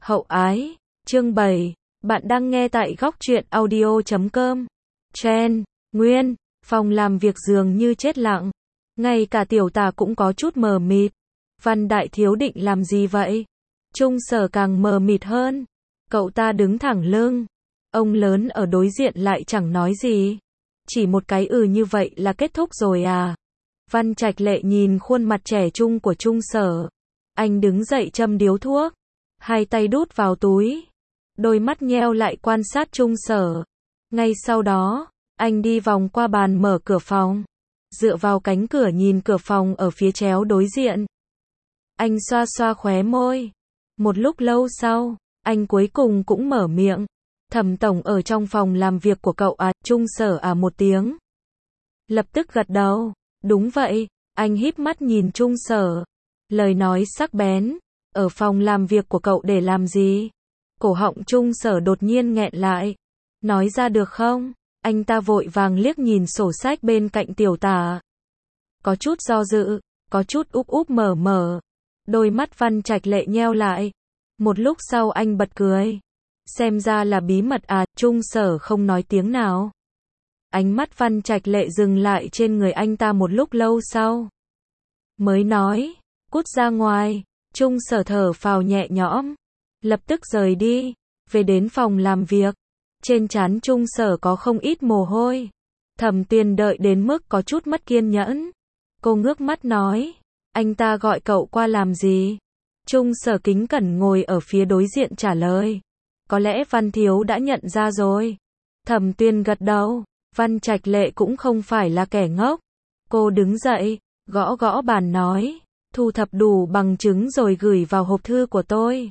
Hậu ái, chương 7, bạn đang nghe tại góc truyện audio.com. Chen, Nguyên, phòng làm việc dường như chết lặng. Ngay cả tiểu tả cũng có chút mờ mịt. Văn Đại Thiếu định làm gì vậy? Trung Sở càng mờ mịt hơn. Cậu ta đứng thẳng lưng. Ông lớn ở đối diện lại chẳng nói gì. Chỉ một cái như vậy là kết thúc rồi à? Văn Trạch Lệ nhìn khuôn mặt trẻ trung của Trung Sở. Anh đứng dậy châm điếu thuốc. Hai tay đút vào túi. Đôi mắt nheo lại quan sát Trung Sở. Ngay sau đó, anh đi vòng qua bàn mở cửa phòng. Dựa vào cánh cửa nhìn cửa phòng ở phía chéo đối diện. Anh xoa xoa khóe môi. Một lúc lâu sau, anh cuối cùng cũng mở miệng. Thẩm tổng ở trong phòng làm việc của cậu à? Trung Sở à một tiếng. Lập tức gật đầu. Đúng vậy, anh híp mắt nhìn Trung Sở. Lời nói sắc bén. Ở phòng làm việc của cậu để làm gì? Cổ họng Trung Sở đột nhiên nghẹn lại. Nói ra được không? Anh ta vội vàng liếc nhìn sổ sách bên cạnh tiểu tả. Có chút do dự, có chút úp úp mở mở. Đôi mắt Văn Trạch Lệ nheo lại. Một lúc sau anh bật cười. Xem ra là bí mật à? Trung Sở không nói tiếng nào. Ánh mắt Văn Trạch Lệ dừng lại trên người anh ta một lúc lâu sau. Mới nói, cút ra ngoài. Trung Sở thở phào nhẹ nhõm. Lập tức rời đi. Về đến phòng làm việc. Trên trán Trung Sở có không ít mồ hôi. Thẩm Tuyền đợi đến mức có chút mất kiên nhẫn. Cô ngước mắt nói. Anh ta gọi cậu qua làm gì? Trung Sở kính cẩn ngồi ở phía đối diện trả lời. Có lẽ Văn Thiếu đã nhận ra rồi. Thẩm Tuyền gật đầu. Văn Trạch Lệ cũng không phải là kẻ ngốc. Cô đứng dậy, gõ gõ bàn nói. Thu thập đủ bằng chứng rồi gửi vào hộp thư của tôi.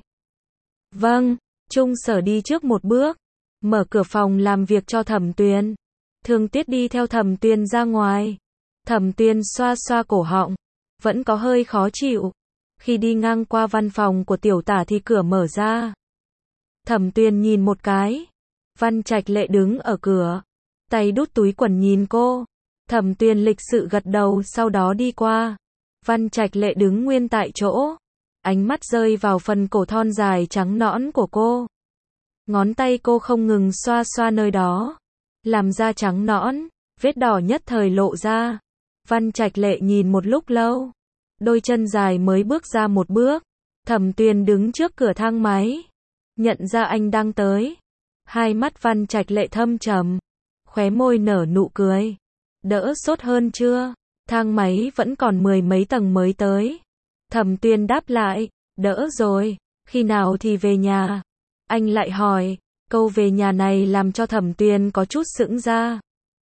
Vâng, Trung Sở đi trước một bước. Mở cửa phòng làm việc cho Thẩm Tuyền. Thương Tiết đi theo Thẩm Tuyền ra ngoài. Thẩm Tuyền xoa xoa cổ họng. Vẫn có hơi khó chịu. Khi đi ngang qua văn phòng của tiểu tả thì cửa mở ra. Thẩm Tuyền nhìn một cái. Văn Trạch Lệ đứng ở cửa. Tay đút túi quần nhìn cô. Thẩm Tuyền lịch sự gật đầu sau đó đi qua. Văn Trạch Lệ đứng nguyên tại chỗ. Ánh mắt rơi vào phần cổ thon dài trắng nõn của cô. Ngón tay cô không ngừng xoa xoa nơi đó. Làm da trắng nõn, vết đỏ nhất thời lộ ra. Văn Trạch Lệ nhìn một lúc lâu. Đôi chân dài mới bước ra một bước. Thẩm Tuyền đứng trước cửa thang máy. Nhận ra anh đang tới. Hai mắt Văn Trạch Lệ thâm trầm. Khóe môi nở nụ cười. Đỡ sốt hơn chưa? Thang máy vẫn còn 10 mấy tầng mới tới. Thẩm Tuyền đáp lại. Đỡ rồi. Khi nào thì về nhà? Anh lại hỏi. Câu về nhà này làm cho Thẩm Tuyền có chút sững ra.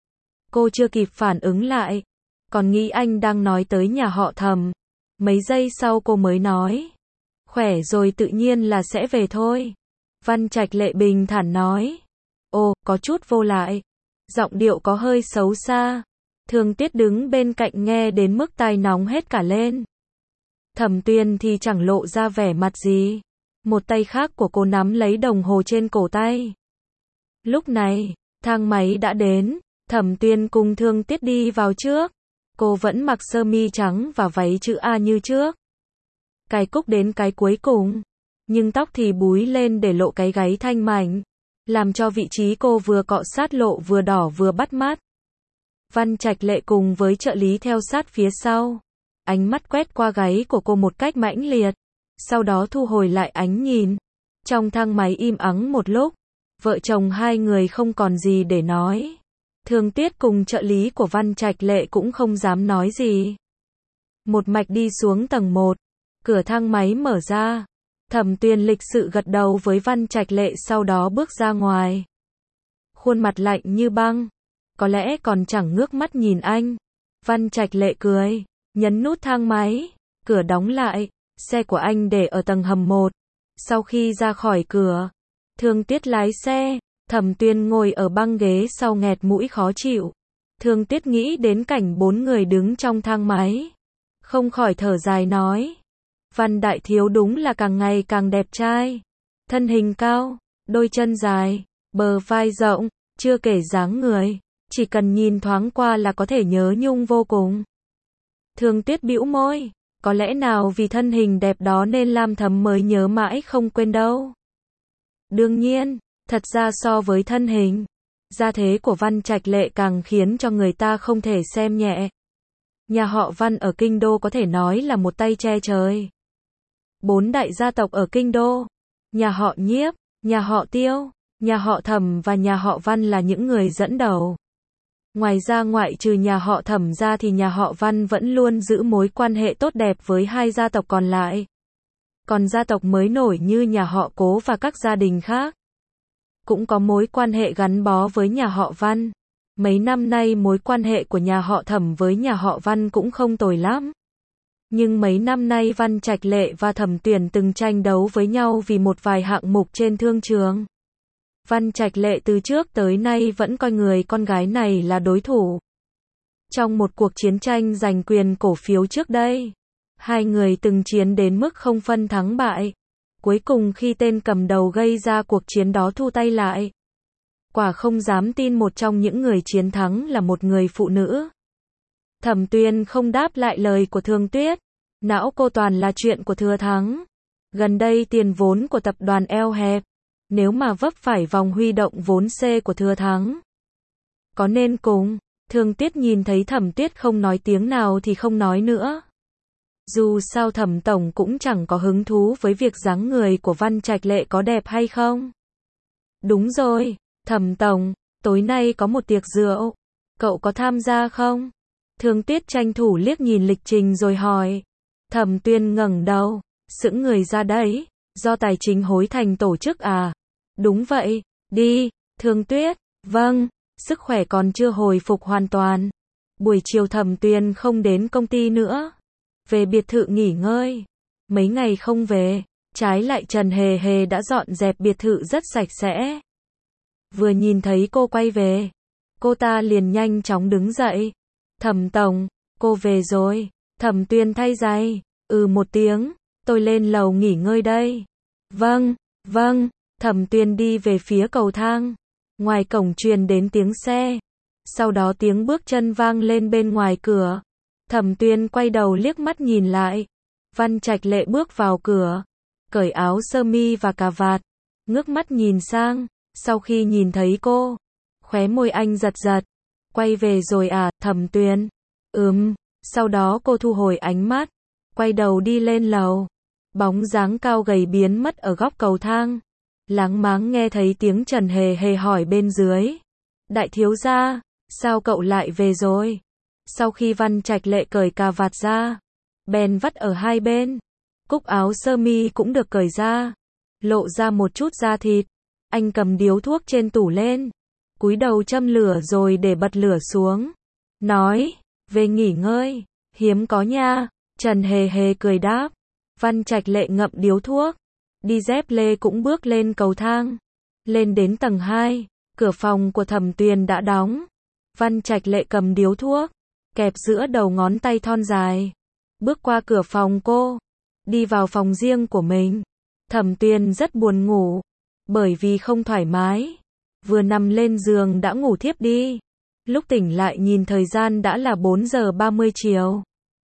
Cô chưa kịp phản ứng lại. Còn nghĩ anh đang nói tới nhà họ Thẩm. Mấy giây sau cô mới nói. Khỏe rồi tự nhiên là sẽ về thôi. Văn Trạch Lệ bình thản nói. Ồ, có chút vô lại. Giọng điệu có hơi xấu xa. Thương Tiết đứng bên cạnh nghe đến mức tai nóng hết cả lên. Thẩm Tuyền thì chẳng lộ ra vẻ mặt gì. Một tay khác của cô nắm lấy đồng hồ trên cổ tay. Lúc này, thang máy đã đến. Thẩm Tuyền cùng Thương Tiết đi vào trước. Cô vẫn mặc sơ mi trắng và váy chữ A như trước. Cài cúc đến cái cuối cùng. Nhưng tóc thì búi lên để lộ cái gáy thanh mảnh. Làm cho vị trí cô vừa cọ sát lộ vừa đỏ vừa bắt mắt. Văn Trạch Lệ cùng với trợ lý theo sát phía sau. Ánh mắt quét qua gáy của cô một cách mãnh liệt. Sau đó thu hồi lại ánh nhìn. Trong thang máy im ắng một lúc. Vợ chồng hai người không còn gì để nói. Thương Tiết cùng trợ lý của Văn Trạch Lệ cũng không dám nói gì. Một mạch đi xuống tầng 1. Cửa thang máy mở ra. Thẩm Tuyền lịch sự gật đầu với Văn Trạch Lệ sau đó bước ra ngoài. Khuôn mặt lạnh như băng. Có lẽ còn chẳng ngước mắt nhìn anh. Văn Trạch Lệ cười. Nhấn nút thang máy. Cửa đóng lại. Xe của anh để ở tầng hầm 1. Sau khi ra khỏi cửa. Thương Tiết lái xe. Thẩm Tuyền ngồi ở băng ghế sau nghẹt mũi khó chịu. Thương Tiết nghĩ đến cảnh 4 người đứng trong thang máy. Không khỏi thở dài nói. Văn Đại Thiếu đúng là càng ngày càng đẹp trai. Thân hình cao, đôi chân dài, bờ vai rộng, chưa kể dáng người. Chỉ cần nhìn thoáng qua là có thể nhớ nhung vô cùng. Thương Tiết bĩu môi. Có lẽ nào vì thân hình đẹp đó nên Lam Thấm mới nhớ mãi không quên đâu. Đương nhiên, thật ra so với thân hình, gia thế của Văn Trạch Lệ càng khiến cho người ta không thể xem nhẹ. Nhà họ Văn ở Kinh Đô có thể nói là một tay che trời. 4 đại gia tộc ở Kinh Đô, nhà họ Nhiếp, nhà họ Tiêu, nhà họ Thẩm và nhà họ Văn là những người dẫn đầu. Ngoài ra ngoại trừ nhà họ Thẩm ra thì nhà họ Văn vẫn luôn giữ mối quan hệ tốt đẹp với hai gia tộc còn lại. Còn gia tộc mới nổi như nhà họ Cố và các gia đình khác cũng có mối quan hệ gắn bó với nhà họ Văn. Mấy năm nay mối quan hệ của nhà họ Thẩm với nhà họ Văn cũng không tồi lắm. Nhưng mấy năm nay Văn Trạch Lệ và Thẩm Tuyền từng tranh đấu với nhau vì một vài hạng mục trên thương trường. Văn Trạch Lệ từ trước tới nay vẫn coi người con gái này là đối thủ. Trong một cuộc chiến tranh giành quyền cổ phiếu trước đây, hai người từng chiến đến mức không phân thắng bại. Cuối cùng khi tên cầm đầu gây ra cuộc chiến đó thu tay lại. Quả không dám tin một trong những người chiến thắng là một người phụ nữ. Thẩm Tuyền không đáp lại lời của Thường Tuyết. Não cô toàn là chuyện của Thừa Thắng. Gần đây tiền vốn của tập đoàn eo hẹp. Nếu mà vấp phải vòng huy động vốn C của Thừa Thắng, có nên cùng? Thường Tuyết nhìn thấy Thẩm Tuyết không nói tiếng nào thì không nói nữa. Dù sao Thẩm tổng cũng chẳng có hứng thú với việc dáng người của Văn Trạch Lệ có đẹp hay không. Đúng rồi, Thẩm tổng, tối nay có một tiệc rượu, cậu có tham gia không? Thường Tuyết tranh thủ liếc nhìn lịch trình rồi hỏi. Thẩm Tuyền ngẩng đầu, sững người ra đấy, do tài chính hối thành tổ chức à? Đúng vậy, đi. Thường Tuyết, vâng, sức khỏe còn chưa hồi phục hoàn toàn. Buổi chiều Thẩm Tuyền không đến công ty nữa, về biệt thự nghỉ ngơi. Mấy ngày không về, trái lại Trần Hề Hề đã dọn dẹp biệt thự rất sạch sẽ. Vừa nhìn thấy cô quay về, cô ta liền nhanh chóng đứng dậy. Thẩm tổng, cô về rồi. Thẩm Tuyền thay giày, một tiếng, tôi lên lầu nghỉ ngơi đây. Vâng, vâng. Thẩm Tuyền đi về phía cầu thang. Ngoài cổng truyền đến tiếng xe. Sau đó tiếng bước chân vang lên bên ngoài cửa. Thẩm Tuyền quay đầu liếc mắt nhìn lại. Văn Trạch Lệ bước vào cửa, cởi áo sơ mi và cà vạt, ngước mắt nhìn sang. Sau khi nhìn thấy cô, khóe môi anh giật giật. Quay về rồi à, Thẩm Tuyền? Sau đó cô thu hồi ánh mắt, quay đầu đi lên lầu. Bóng dáng cao gầy biến mất ở góc cầu thang. Láng máng nghe thấy tiếng Trần Hề Hề hỏi bên dưới. Đại thiếu gia, sao cậu lại về rồi? Sau khi Văn Trạch Lệ cởi cà vạt ra, bèn vắt ở hai bên. Cúc áo sơ mi cũng được cởi ra, lộ ra một chút da thịt. Anh cầm điếu thuốc trên tủ lên, cúi đầu châm lửa rồi để bật lửa xuống. Nói, về nghỉ ngơi, hiếm có nha. Trần Hề Hề cười đáp. Văn Trạch Lệ ngậm điếu thuốc, đi dép lê cũng bước lên cầu thang. Lên đến tầng 2, cửa phòng của Thẩm Tuyền đã đóng. Văn Trạch Lệ cầm điếu thuốc, kẹp giữa đầu ngón tay thon dài, bước qua cửa phòng cô, đi vào phòng riêng của mình. Thẩm Tuyền rất buồn ngủ, bởi vì không thoải mái. Vừa nằm lên giường đã ngủ thiếp đi. Lúc tỉnh lại nhìn thời gian đã là 4 giờ 30 chiều.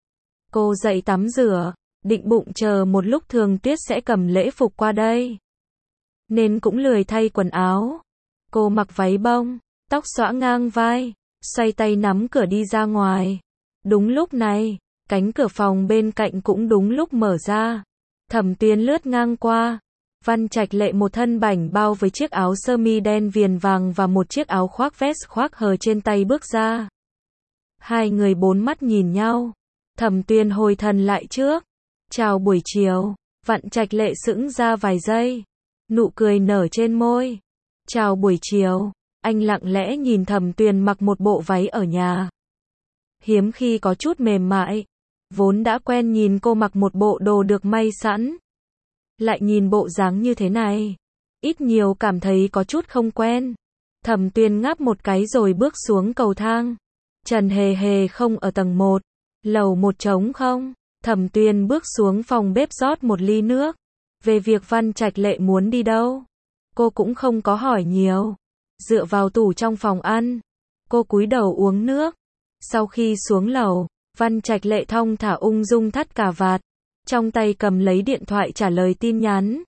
Cô dậy tắm rửa, định bụng chờ một lúc Thường Tuyết sẽ cầm lễ phục qua đây, nên cũng lười thay quần áo. Cô mặc váy bông, tóc xõa ngang vai, xoay tay nắm cửa đi ra ngoài. Đúng lúc này, cánh cửa phòng bên cạnh cũng đúng lúc mở ra. Thẩm Tuyền lướt ngang qua. Văn Trạch Lệ một thân bảnh bao với chiếc áo sơ mi đen viền vàng và một chiếc áo khoác vest khoác hờ trên tay bước ra. Hai người bốn mắt nhìn nhau. Thẩm Tuyền hồi thần lại trước. Chào buổi chiều. Văn Trạch Lệ sững ra vài giây, nụ cười nở trên môi. Chào buổi chiều. Anh lặng lẽ nhìn Thẩm Tuyền mặc một bộ váy ở nhà, hiếm khi có chút mềm mại. Vốn đã quen nhìn cô mặc một bộ đồ được may sẵn, lại nhìn bộ dáng như thế này, ít nhiều cảm thấy có chút không quen. Thẩm Tuyền ngáp một cái rồi bước xuống cầu thang. Trần Hề Hề không ở tầng 1, lầu 1 trống không. Thẩm Tuyền bước xuống phòng bếp rót một ly nước. Về việc Văn Trạch Lệ muốn đi đâu, cô cũng không có hỏi nhiều. Dựa vào tủ trong phòng ăn, cô cúi đầu uống nước. Sau khi xuống lầu, Văn Trạch Lệ thong thả ung dung thắt cà vạt, trong tay cầm lấy điện thoại trả lời tin nhắn.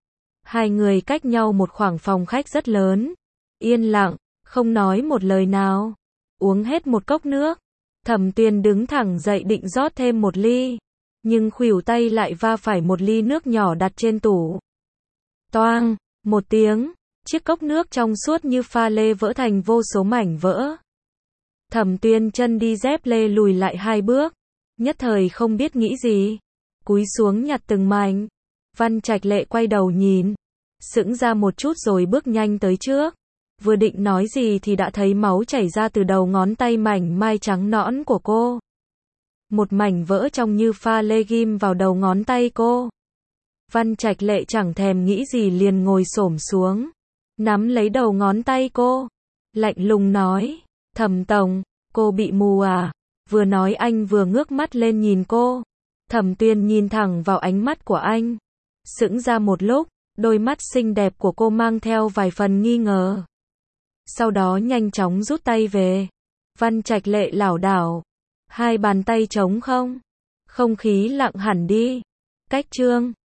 Hai người cách nhau một khoảng phòng khách rất lớn. Yên lặng, không nói một lời nào. Uống hết một cốc nước. Thẩm Tuyền đứng thẳng dậy định rót thêm một ly. Nhưng khuỷu tay lại va phải một ly nước nhỏ đặt trên tủ. Toang, một tiếng, chiếc cốc nước trong suốt như pha lê vỡ thành vô số mảnh vỡ. Thẩm Tuyền chân đi dép lê lùi lại 2 bước. Nhất thời không biết nghĩ gì. Cúi xuống nhặt từng mảnh. Văn Trạch Lệ quay đầu nhìn. Sững ra một chút rồi bước nhanh tới trước. Vừa định nói gì thì đã thấy máu chảy ra từ đầu ngón tay mảnh mai trắng nõn của cô. Một mảnh vỡ trông như pha lê ghim vào đầu ngón tay cô. Văn Trạch Lệ chẳng thèm nghĩ gì liền ngồi xổm xuống. Nắm lấy đầu ngón tay cô. Lạnh lùng nói. Thẩm tổng, cô bị mù à? Vừa nói anh vừa ngước mắt lên nhìn cô. Thẩm Tuyền nhìn thẳng vào ánh mắt của anh. Sững ra một lúc, đôi mắt xinh đẹp của cô mang theo vài phần nghi ngờ. Sau đó nhanh chóng rút tay về. Văn Trạch Lệ lảo đảo. Hai bàn tay trống không. Không khí lặng hẳn đi. Cách chương